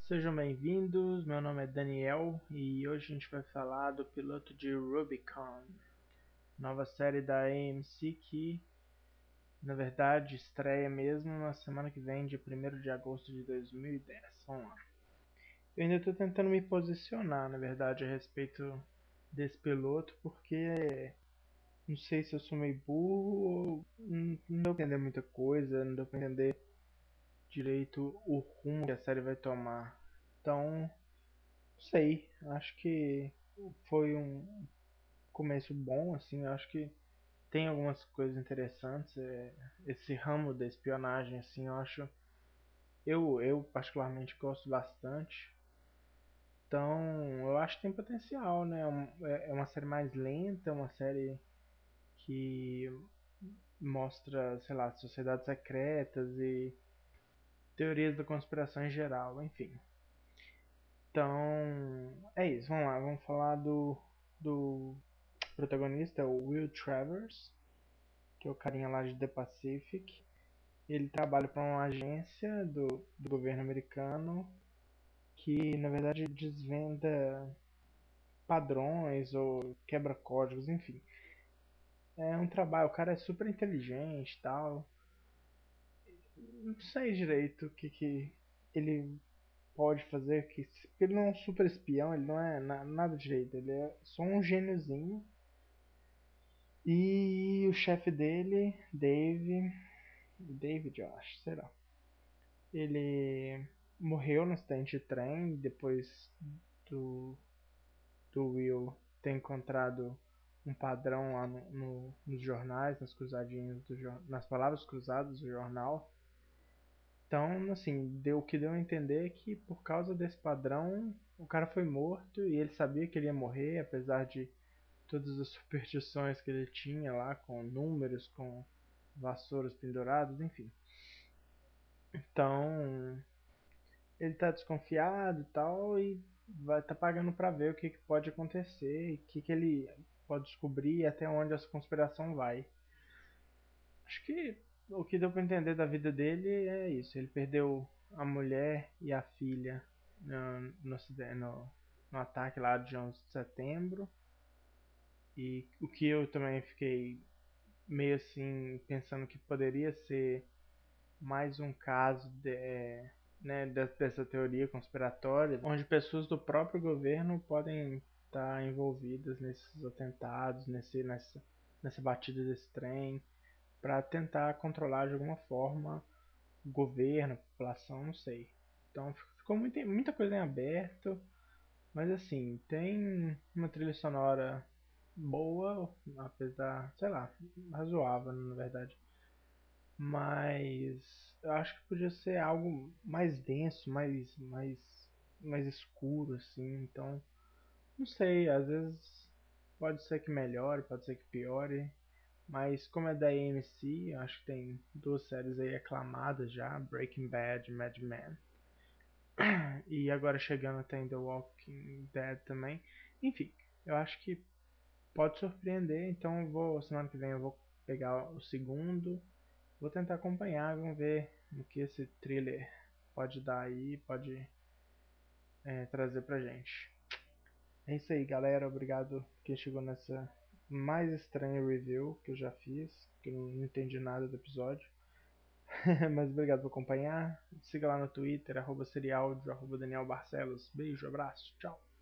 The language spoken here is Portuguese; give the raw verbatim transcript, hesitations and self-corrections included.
Sejam bem-vindos, meu nome é Daniel e hoje a gente vai falar do piloto de Rubicon, nova série da A M C que, na verdade, estreia mesmo na semana que vem, dia primeiro de agosto de dois mil e dez. Vamos lá. Eu ainda estou tentando me posicionar, na verdade, a respeito desse piloto, porque não sei se eu sou meio burro ou não, não deu pra entender muita coisa, não deu pra entender direito o rumo que a série vai tomar. Então, sei, acho que foi um começo bom, assim, acho que tem algumas coisas interessantes, é, esse ramo da espionagem, assim, eu acho, eu, eu particularmente gosto bastante, então eu acho que tem potencial, né, é é uma série mais lenta, uma série que mostra, sei lá, sociedades secretas e teorias da conspiração em geral, enfim. Então, é isso, vamos lá, vamos falar do, do protagonista, é o Will Travers, que é o carinha lá de The Pacific. Ele trabalha para uma agência do, do governo americano que, na verdade, desvenda padrões ou quebra códigos, enfim. É um trabalho, o cara é super inteligente e tal. Não sei direito o que, que ele pode fazer, que, porque ele não é um super espião, ele não é na, nada direito, ele é só um gêniozinho. E o chefe dele, Dave, David, eu acho, sei lá. Ele morreu no acidente de trem depois do, do Will ter encontrado um padrão lá no, no, nos jornais, nas cruzadinhas do, nas palavras cruzadas do jornal. Então, assim, deu, o que deu a entender é que por causa desse padrão o cara foi morto e ele sabia que ele ia morrer, apesar de todas as superstições que ele tinha lá, com números, com vassouras penduradas, enfim. Então, ele tá desconfiado e tal, e vai tá pagando pra ver o que, que pode acontecer, e o que, que ele pode descobrir e até onde essa conspiração vai. Acho que o que deu pra entender da vida dele é isso. Ele perdeu a mulher e a filha no, no, no, no ataque lá de onze de setembro. E o que eu também fiquei meio assim pensando que poderia ser mais um caso de, né, dessa teoria conspiratória, onde pessoas do próprio governo podem estar envolvidas nesses atentados, nesse, nessa, nessa batida desse trem, para tentar controlar de alguma forma o governo, a população, não sei. Então ficou muita, muita coisa em aberto, mas assim, tem uma trilha sonora boa, apesar, sei lá, razoável na verdade. Mas eu acho que podia ser algo mais denso, mais, mais, mais escuro, assim. Então, não sei, às vezes pode ser que melhore, pode ser que piore. Mas como é da A M C, eu acho que tem duas séries aí aclamadas já, Breaking Bad e Mad Men. E agora chegando até em The Walking Dead também. Enfim, eu acho que pode surpreender, então eu vou, semana que vem eu vou pegar o segundo. Vou tentar acompanhar, vamos ver o que esse thriller pode dar aí, pode é, trazer pra gente. É isso aí, galera. Obrigado quem chegou nessa mais estranha review que eu já fiz, que eu não entendi nada do episódio. Mas obrigado por acompanhar. Siga lá no Twitter, arroba serialdio, arroba Daniel Barcelos. Beijo, abraço, tchau.